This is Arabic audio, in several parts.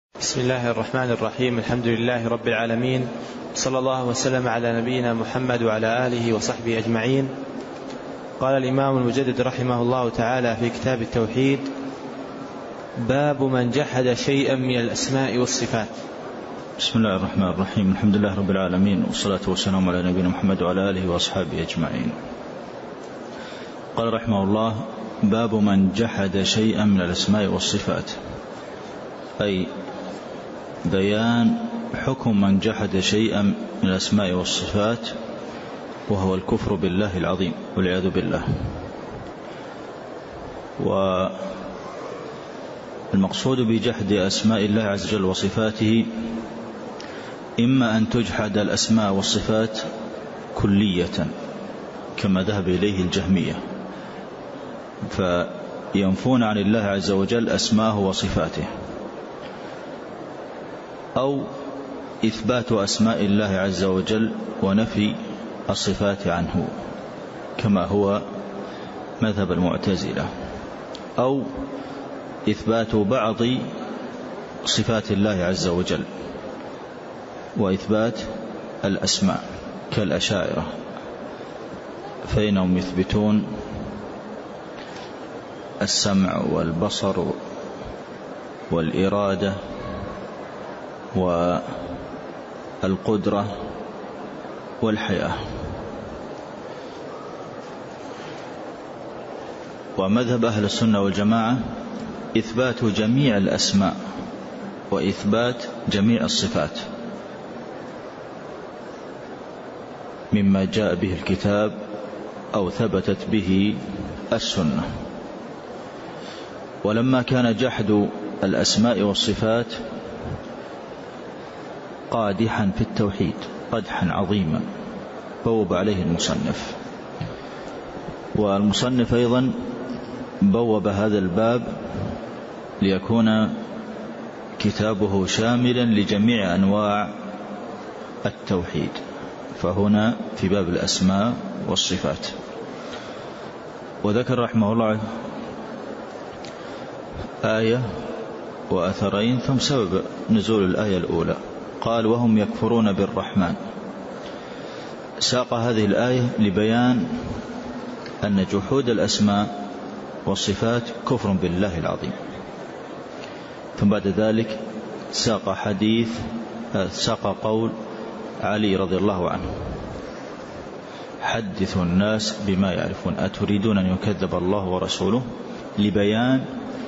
بسم الله الرحمن الرحيم. الحمد لله رب العالمين، صلى الله وسلم على نبينا محمد وعلى آله وصحبه أجمعين. قال الإمام المجدد رحمه الله تعالى في كتاب التوحيد: باب من جحد شيئا من الأسماء والصفات. بسم الله الرحمن الرحيم. الحمد لله رب العالمين، والصلاة والسلام على نبينا محمد وعلى آله وأصحابه أجمعين. قال رحمه الله: باب من جحد شيئا من الأسماء والصفات، أي بيان حكم من جحد شيئا من الأسماء والصفات، وهو الكفر بالله العظيم والعياذ بالله. والمقصود بجحد أسماء الله عز وجل وصفاته إما أن تجحد الأسماء والصفات كلية كما ذهب إليه الجهمية، فينفون عن الله عز وجل أسماءه وصفاته، أو إثبات أسماء الله عز وجل ونفي الصفات عنه كما هو مذهب المعتزلة، أو إثبات بعض صفات الله عز وجل وإثبات الأسماء كالأشاعرة، فإنهم يثبتون السمع والبصر والإرادة والقدرة والحياة. ومذهب أهل السنة والجماعة إثبات جميع الأسماء وإثبات جميع الصفات مما جاء به الكتاب أو ثبتت به السنة. ولما كان جحد الأسماء والصفات قادحا في التوحيد قدحا عظيما بوب عليه المصنف، والمصنف أيضا بوب هذا الباب ليكون كتابه شاملا لجميع أنواع التوحيد، فهنا في باب الأسماء والصفات. وذكر رحمه الله آية وأثرين ثم سبب نزول الآية الأولى. قال: وهم يكفرون بالرحمن. ساق هذه الآية لبيان أن جحود الأسماء والصفات كفر بالله العظيم، ثم بعد ذلك ساق قول علي رضي الله عنه: حدثوا الناس بما يعرفون أتريدون أن يكذب الله ورسوله، لبيان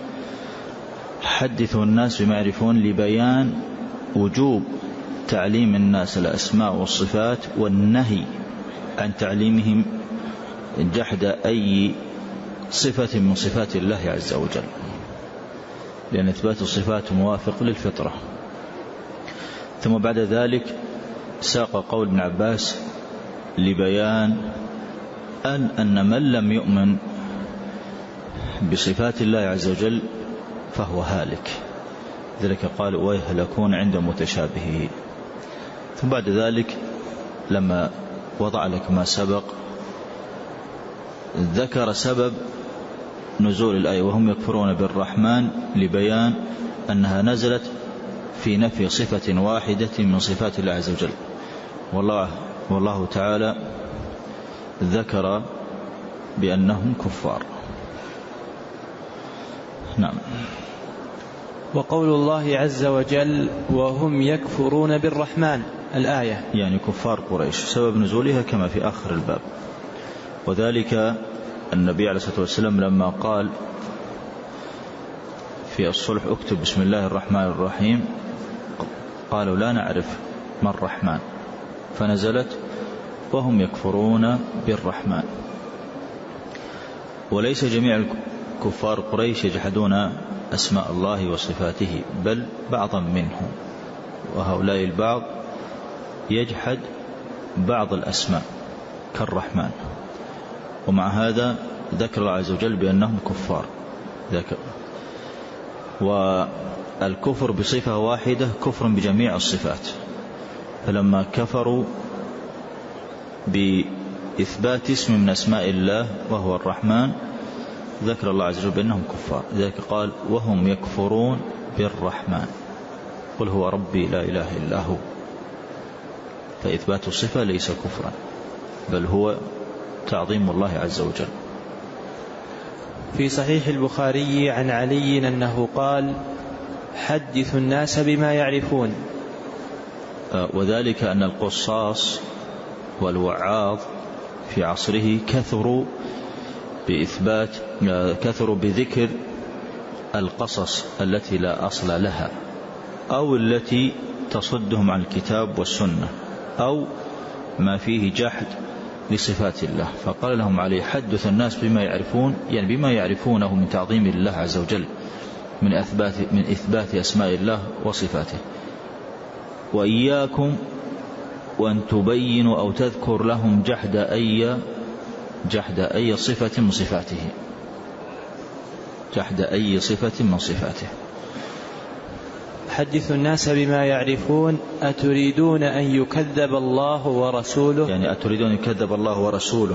حدثوا الناس بما يعرفون، لبيان وجوب تعليم الناس الأسماء والصفات والنهي عن تعليمهم جحد أي صفة من صفات الله عز وجل، لأن إثبات الصفات موافق للفطرة. ثم بعد ذلك ساق قول ابن عباس لبيان أن من لم يؤمن بصفات الله عز وجل فهو هالك، ذلك قال: ويهلكون عند متشابهه. ثم بعد ذلك لما وضع لك ما سبق ذكر سبب نزول الآية: وهم يكفرون بالرحمن، لبيان أنها نزلت في نفي صفة واحدة من صفات الله عز وجل، والله تعالى ذكر بأنهم كفار. نعم. وقول الله عز وجل: وهم يكفرون بالرحمن، الآية يعني كفار قريش، سبب نزولها كما في آخر الباب. وذلك النبي عليه الصلاة والسلام لما قال في الصلح: اكتب بسم الله الرحمن الرحيم، قالوا: لا نعرف ما الرحمن، فنزلت: وهم يكفرون بالرحمن. وليس جميع كفار قريش يجحدون أسماء الله وصفاته، بل بعضا منهم، وهؤلاء البعض يجحد بعض الأسماء كالرحمن، ومع هذا ذكر الله عز وجل بأنهم كفار. والكفر بصفة واحدة كفر بجميع الصفات، فلما كفروا بإثبات اسم من أسماء الله وهو الرحمن ذكر الله عز وجل بأنهم كفار، ذلك قال: وهم يكفرون بالرحمن. ومع هذا ذكر الله عز وجل بأنهم كفار بجميع الصفات، فلما كفروا بإثبات اسم من أسماء الله وهو الرحمن ذكر الله عز وجل بأنهم كفار، ذلك قال: وهم يكفرون بالرحمن. قل هو ربي لا إله إلا هو. فإثبات الصفة ليس كفرا، بل هو تعظيم الله عز وجل. في صحيح البخاري عن علي أنه قال: حدث الناس بما يعرفون. وذلك أن القصاص والوعاظ في عصره كثروا بذكر القصص التي لا أصل لها، أو التي تصدهم عن الكتاب والسنة، أو ما فيه جحد لصفات الله. فقال لهم عليه: حدث الناس بما يعرفون، يعني بما يعرفونه من تعظيم الله عز وجل، من إثبات أسماء الله وصفاته. وإياكم وأن تبينوا أو تذكر لهم جحد أي صفة من صفاته، جحد أي صفة من صفاته. حدث الناس بما يعرفون أتريدون أن يكذب الله ورسوله، يعني أتريدون أن يكذب الله ورسوله.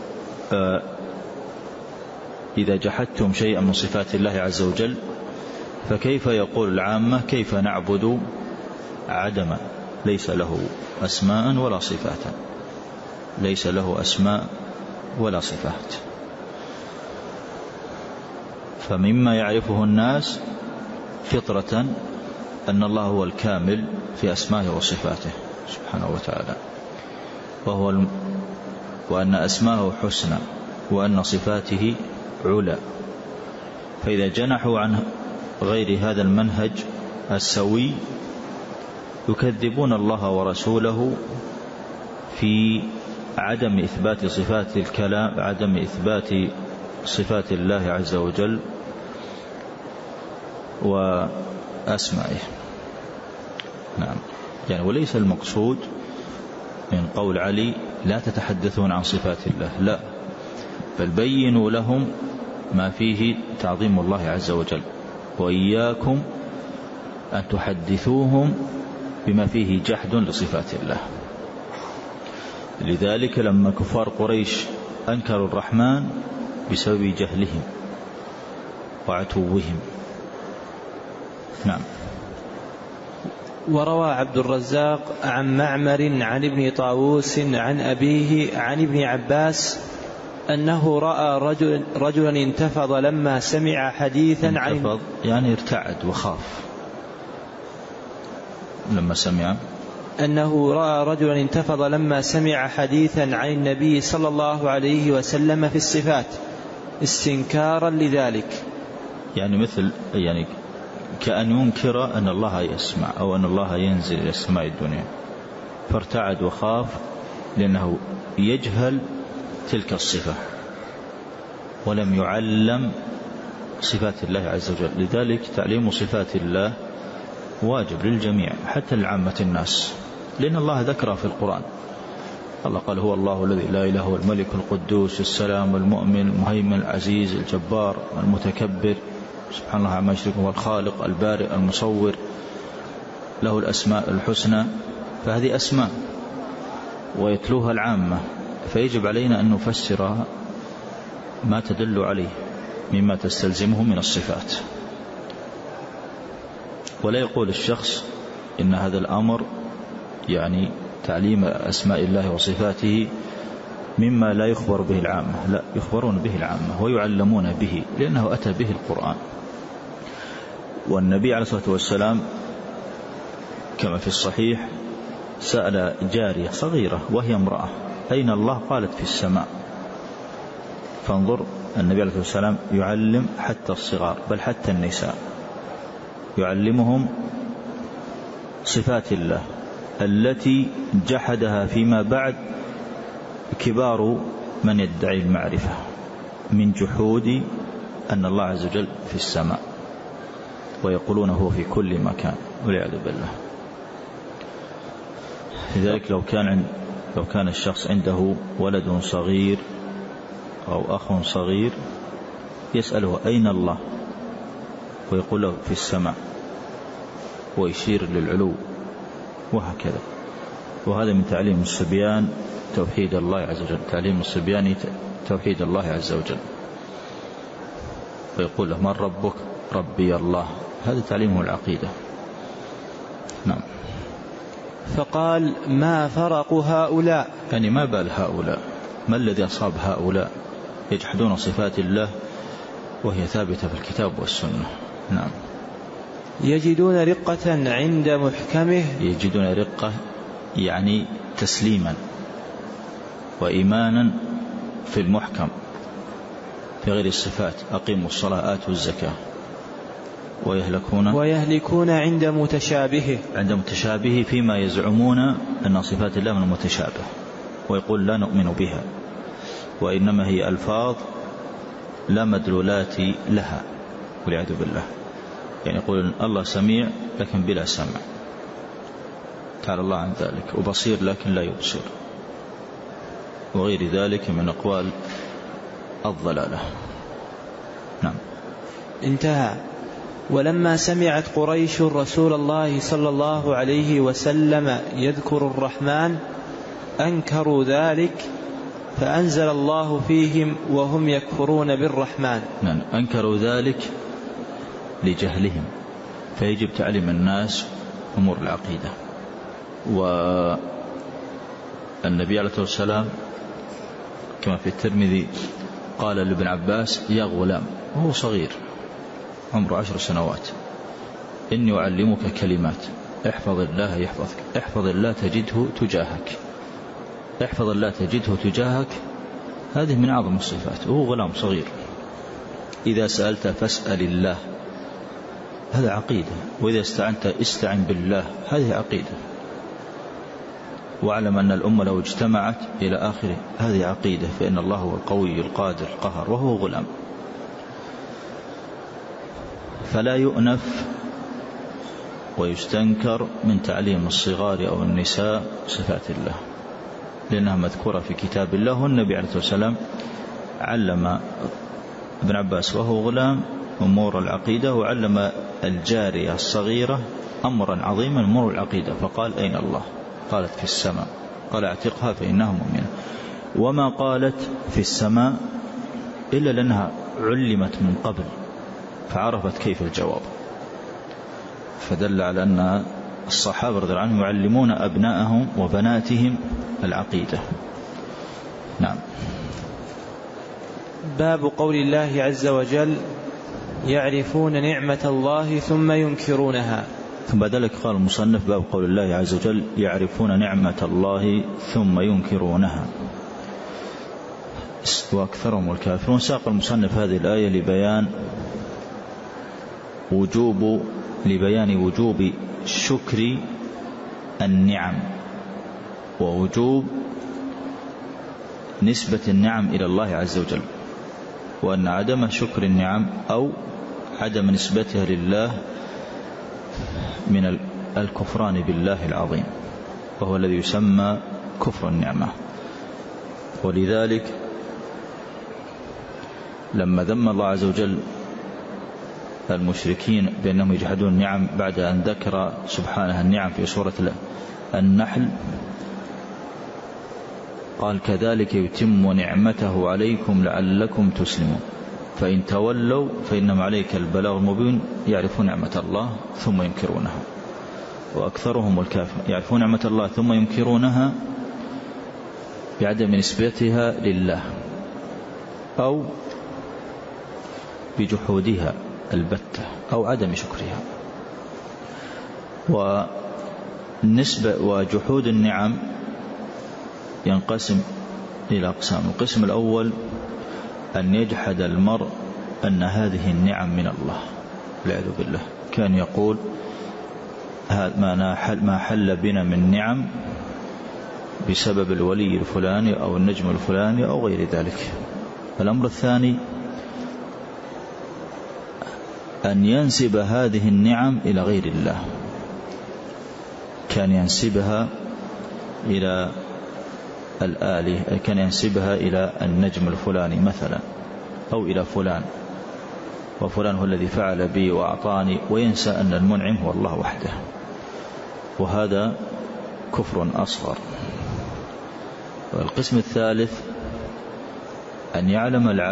إذا جحدتم شيئا من صفات الله عز وجل فكيف يقول العامة كيف نعبد عدما ليس له أسماء ولا صفات، ليس له أسماء ولا صفات. فمما يعرفه الناس فطرة أن الله هو الكامل في أسمائه وصفاته سبحانه وتعالى، وأن أسماءه حسنى، وأن صفاته علا. فإذا جنحوا عن غير هذا المنهج السوي يكذبون الله ورسوله في عدم إثبات صفات الكلام، عدم إثبات صفات الله عز وجل وأسمائه. نعم، يعني وليس المقصود من قول علي لا تتحدثون عن صفات الله، لا، بل بينوا لهم ما فيه تعظيم الله عز وجل، وإياكم أن تحدثوهم بما فيه جحد لصفات الله. لذلك لما كفار قريش أنكروا الرحمن بسبب جهلهم وعتوهم. نعم. وروى عبد الرزاق عن معمر عن ابن طاووس عن أبيه عن ابن عباس أنه رأى رجلا انتفض لما سمع حديثا عن، يعني ارتعد وخاف لما سمع، أنه رأى رجلا انتفض لما سمع حديثا عن النبي صلى الله عليه وسلم في الصفات استنكارا لذلك. يعني مثل يعني كأن ينكر أن الله يسمع أو أن الله ينزل إلى السماء الدنيا، فارتعد وخاف لأنه يجهل تلك الصفة ولم يعلم صفات الله عز وجل. لذلك تعليم صفات الله واجب للجميع حتى لعامة الناس، لأن الله ذكره في القرآن. الله قال: هو الله الذي لا إله هو الملك القدوس السلام المؤمن المهيمن العزيز الجبار المتكبر سبحان الله عما يشركون، هو الخالق البارئ المصور، له الأسماء الحسنى. فهذه أسماء ويتلوها العامة، فيجب علينا أن نفسرها ما تدل عليه مما تستلزمه من الصفات. ولا يقول الشخص إن هذا الأمر يعني تعليم أسماء الله وصفاته مما لا يخبر به العامة، لا، يخبرون به العامة ويعلمون به لأنه أتى به القرآن. والنبي عليه الصلاة والسلام كما في الصحيح سأل جارية صغيرة وهي امرأة: أين الله؟ قالت: في السماء. فانظر، النبي عليه الصلاة والسلام يعلم حتى الصغار بل حتى النساء، يعلمهم صفات الله التي جحدها فيما بعد كبار من يدعي المعرفة من جحود أن الله عز وجل في السماء، ويقولون هو في كل مكان والعياذ بالله. لذلك لو كان الشخص عنده ولد صغير أو أخ صغير يسأله: أين الله؟ ويقول له: في السماء، ويشير للعلو، وهكذا. وهذا من تعليم الصبيان توحيد الله عز وجل، تعليم الصبيان توحيد الله عز وجل. ويقول له: من ربك؟ ربي الله. هذا تعليمه العقيدة. نعم. فقال: ما فرق هؤلاء؟ يعني ما بال هؤلاء، ما الذي أصاب هؤلاء يجحدون صفات الله وهي ثابتة في الكتاب والسنة. نعم. يجدون رقة عند محكمه. يجدون رقة يعني تسليما وإيمانا في المحكم في غير الصفات، أقيموا الصلاة آتوا الزكاة. ويهلكون عند متشابهه، عند متشابهه فيما يزعمون أن صفات الله من المتشابه، ويقول لا نؤمن بها وإنما هي ألفاظ لا مدلولات لها والعياذ بالله. يعني يقول الله سميع لكن بلا سمع، تعالى الله عن ذلك، وبصير لكن لا يبصر، وغير ذلك من أقوال الضلالة. نعم. انتهى. ولما سمعت قريش رسول الله صلى الله عليه وسلم يذكر الرحمن أنكروا ذلك، فأنزل الله فيهم وهم يكفرون بالرحمن. نعم. أنكروا ذلك لجهلهم، فيجب تعليم الناس أمور العقيدة. والنبي عليه الصلاة والسلام كما في الترمذي قال لابن عباس: يا غلام، وهو صغير عمره 10 سنوات: إني أعلمك كلمات، احفظ الله يحفظك، احفظ الله تجده تجاهك، احفظ الله تجده تجاهك. هذه من أعظم الصفات، وهو غلام صغير. إذا سألت فاسأل الله، هذا عقيدة. وإذا استعنت استعن بالله، هذه عقيدة. واعلم أن الأمة لو اجتمعت إلى آخره، هذه عقيدة، فإن الله هو القوي القادر القهر، وهو غلام. فلا يؤنف ويستنكر من تعليم الصغار أو النساء صفات الله، لأنها مذكورة في كتاب الله. والنبي عليه الصلاة والسلام علم ابن عباس وهو غلام أمور العقيدة، وعلم الجارية الصغيرة أمرا عظيما أمور العقيدة، فقال: أين الله؟ قالت: في السماء. قال: اعتقها فإنها مؤمنة. وما قالت في السماء إلا لأنها علمت من قبل فعرفت كيف الجواب، فدل على أن الصحابة رضي الله عنهم يعلمون أبناءهم وبناتهم العقيدة. نعم. باب قول الله عز وجل: يعرفون نعمة الله ثم ينكرونها. ثم بعد ذلك قال المصنف: باب قول الله عز وجل: يعرفون نعمة الله ثم ينكرونها وأكثرهم الكافرون. ساق المصنف هذه الآية لبيان وجوب شكر النعم، ووجوب نسبة النعم إلى الله عز وجل، وأن عدم شكر النعم أو عدم نسبتها لله من الكفران بالله العظيم، وهو الذي يسمى كفر النعمة. ولذلك لما ذم الله عز وجل المشركين بأنهم يجحدون النعم بعد أن ذكر سبحانه النعم في سورة النحل، قال: كذلك يتم نعمته عليكم لعلكم تسلمون، فإن تولوا فإنما عليك البلاغ المبين. يعرفون نعمة الله ثم ينكرونها وأكثرهم الكافرون. يعرفون نعمة الله ثم ينكرونها بعدم نسبتها لله أو بجحودها البتة أو عدم شكرها. وجحود النعم ينقسم إلى أقسام. القسم الأول أن يجحد المرء أن هذه النعم من الله والعياذ بالله، كان يقول: ما حل بنا من نعم بسبب الولي الفلاني أو النجم الفلاني أو غير ذلك. الأمر الثاني أن ينسب هذه النعم إلى غير الله، كان ينسبها إلى الآلهة، كان ينسبها إلى النجم الفلاني مثلا أو إلى فلان، وفلان هو الذي فعل بي وأعطاني، وينسى أن المنعم هو الله وحده، وهذا كفر أصغر. والقسم الثالث أن يعلم